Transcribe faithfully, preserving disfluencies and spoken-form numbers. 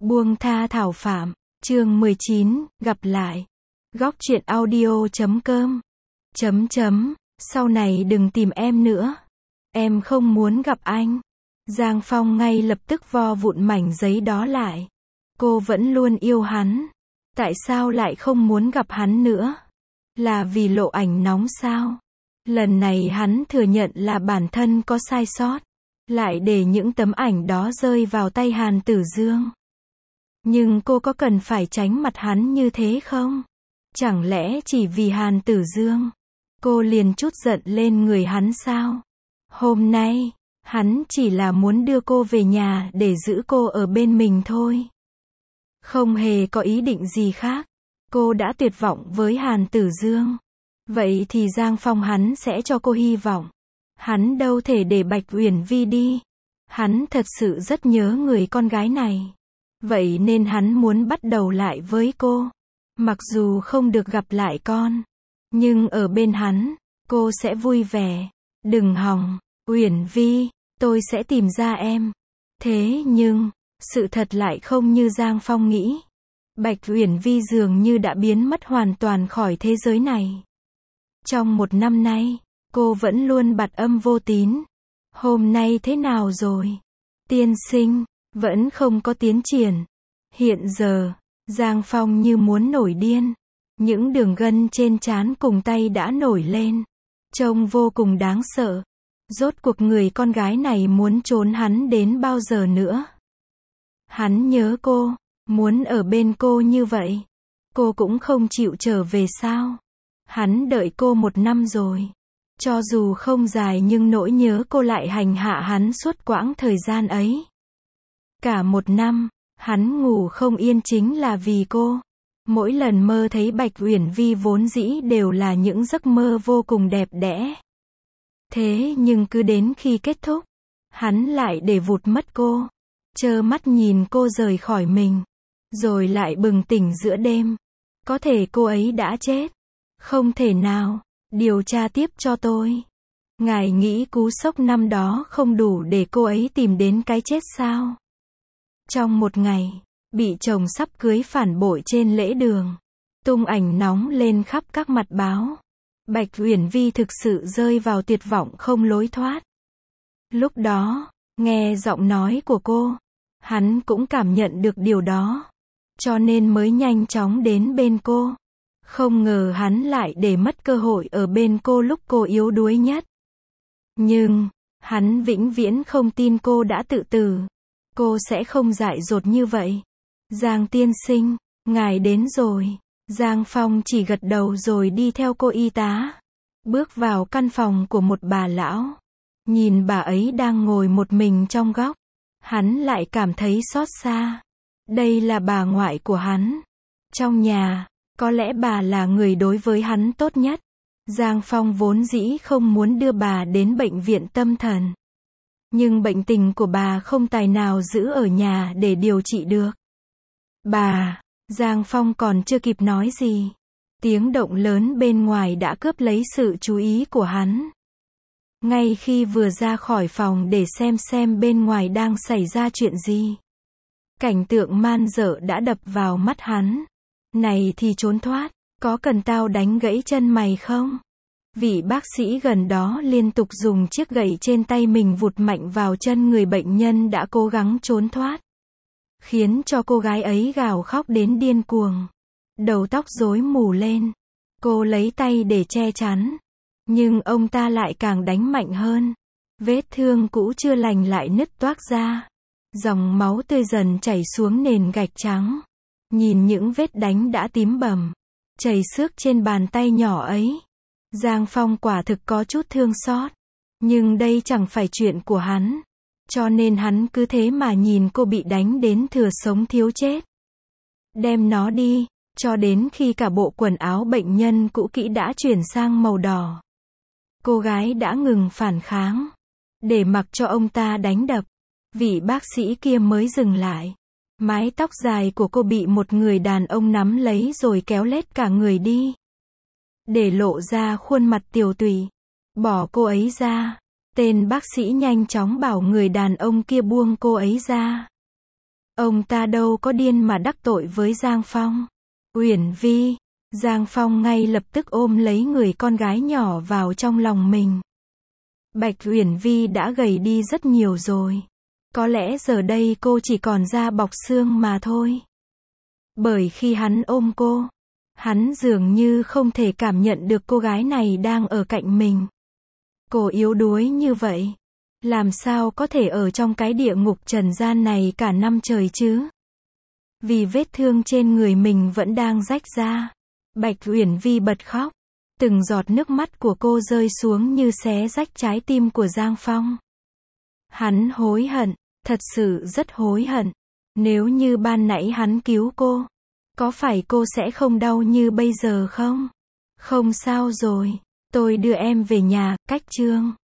Buông tha Thảo Phạm, chương mười chín, gặp lại. Góc truyện audio chấm com. Chấm chấm, sau này đừng tìm em nữa. Em không muốn gặp anh. Giang Phong ngay lập tức vo vụn mảnh giấy đó lại. Cô vẫn luôn yêu hắn. Tại sao lại không muốn gặp hắn nữa? Là vì lộ ảnh nóng sao? Lần này hắn thừa nhận là bản thân có sai sót. Lại để những tấm ảnh đó rơi vào tay Hàn Tử Dương. Nhưng cô có cần phải tránh mặt hắn như thế không? Chẳng lẽ chỉ vì Hàn Tử Dương, cô liền trút giận lên người hắn sao? Hôm nay, hắn chỉ là muốn đưa cô về nhà để giữ cô ở bên mình thôi. Không hề có ý định gì khác. Cô đã tuyệt vọng với Hàn Tử Dương. Vậy thì Giang Phong hắn sẽ cho cô hy vọng. Hắn đâu thể để Bạch Uyển Vi đi. Hắn thật sự rất nhớ người con gái này. Vậy nên hắn muốn bắt đầu lại với cô. Mặc dù không được gặp lại con, nhưng ở bên hắn, cô sẽ vui vẻ. Đừng hòng, Uyển Vi, tôi sẽ tìm ra em. Thế nhưng, sự thật lại không như Giang Phong nghĩ. Bạch Uyển Vi dường như đã biến mất hoàn toàn khỏi thế giới này. Trong một năm nay, cô vẫn luôn bặt âm vô tín. Hôm nay thế nào rồi? Tiên sinh, vẫn không có tiến triển. Hiện giờ, Giang Phong như muốn nổi điên. Những đường gân trên trán cùng tay đã nổi lên. Trông vô cùng đáng sợ. Rốt cuộc người con gái này muốn trốn hắn đến bao giờ nữa? Hắn nhớ cô, muốn ở bên cô như vậy. Cô cũng không chịu trở về sao? Hắn đợi cô một năm rồi. Cho dù không dài nhưng nỗi nhớ cô lại hành hạ hắn suốt quãng thời gian ấy. Cả một năm, hắn ngủ không yên chính là vì cô. Mỗi lần mơ thấy Bạch Uyển Vi vốn dĩ đều là những giấc mơ vô cùng đẹp đẽ. Thế nhưng cứ đến khi kết thúc, hắn lại để vụt mất cô. Trơ mắt nhìn cô rời khỏi mình. Rồi lại bừng tỉnh giữa đêm. Có thể cô ấy đã chết. Không thể nào. Điều tra tiếp cho tôi. Ngài nghĩ cú sốc năm đó không đủ để cô ấy tìm đến cái chết sao? Trong một ngày, bị chồng sắp cưới phản bội trên lễ đường. Tung ảnh nóng lên khắp các mặt báo. Bạch Uyển Vi thực sự rơi vào tuyệt vọng không lối thoát. Lúc đó, nghe giọng nói của cô, hắn cũng cảm nhận được điều đó. Cho nên mới nhanh chóng đến bên cô. Không ngờ hắn lại để mất cơ hội ở bên cô lúc cô yếu đuối nhất. Nhưng, hắn vĩnh viễn không tin cô đã tự tử. Cô sẽ không dại dột như vậy. Giang tiên sinh, ngài đến rồi. Giang Phong chỉ gật đầu rồi đi theo cô y tá. Bước vào căn phòng của một bà lão. Nhìn bà ấy đang ngồi một mình trong góc. Hắn lại cảm thấy xót xa. Đây là bà ngoại của hắn. Trong nhà, có lẽ bà là người đối với hắn tốt nhất. Giang Phong vốn dĩ không muốn đưa bà đến bệnh viện tâm thần. Nhưng bệnh tình của bà không tài nào giữ ở nhà để điều trị được. Bà, Giang Phong còn chưa kịp nói gì. Tiếng động lớn bên ngoài đã cướp lấy sự chú ý của hắn. Ngay khi vừa ra khỏi phòng để xem xem bên ngoài đang xảy ra chuyện gì. Cảnh tượng man dợ đã đập vào mắt hắn. Này thì trốn thoát, có cần tao đánh gãy chân mày không? Vị bác sĩ gần đó liên tục dùng chiếc gậy trên tay mình vụt mạnh vào chân người bệnh nhân đã cố gắng trốn thoát. Khiến cho cô gái ấy gào khóc đến điên cuồng. Đầu tóc rối mù lên. Cô lấy tay để che chắn. Nhưng ông ta lại càng đánh mạnh hơn. Vết thương cũ chưa lành lại nứt toác ra. Dòng máu tươi dần chảy xuống nền gạch trắng. Nhìn những vết đánh đã tím bầm, chảy xước trên bàn tay nhỏ ấy. Giang Phong quả thực có chút thương xót. Nhưng đây chẳng phải chuyện của hắn. Cho nên hắn cứ thế mà nhìn cô bị đánh đến thừa sống thiếu chết. Đem nó đi, cho đến khi cả bộ quần áo bệnh nhân cũ kỹ đã chuyển sang màu đỏ. Cô gái đã ngừng phản kháng. Để mặc cho ông ta đánh đập. Vị bác sĩ kia mới dừng lại. Mái tóc dài của cô bị một người đàn ông nắm lấy rồi kéo lết cả người đi. Để lộ ra khuôn mặt tiều tụy. Bỏ cô ấy ra. Tên bác sĩ nhanh chóng bảo người đàn ông kia buông cô ấy ra. Ông ta đâu có điên mà đắc tội với Giang Phong. Uyển Vi, Giang Phong ngay lập tức ôm lấy người con gái nhỏ vào trong lòng mình. Bạch Uyển Vi đã gầy đi rất nhiều rồi. Có lẽ giờ đây cô chỉ còn da bọc xương mà thôi. Bởi khi hắn ôm cô, hắn dường như không thể cảm nhận được cô gái này đang ở cạnh mình. Cô yếu đuối như vậy, làm sao có thể ở trong cái địa ngục trần gian này cả năm trời chứ? Vì vết thương trên người mình vẫn đang rách ra, Bạch Uyển Vi bật khóc. Từng giọt nước mắt của cô rơi xuống như xé rách trái tim của Giang Phong. Hắn hối hận, thật sự rất hối hận. Nếu như ban nãy hắn cứu cô, có phải cô sẽ không đau như bây giờ không? Không sao rồi, tôi đưa em về nhà, cách Trương.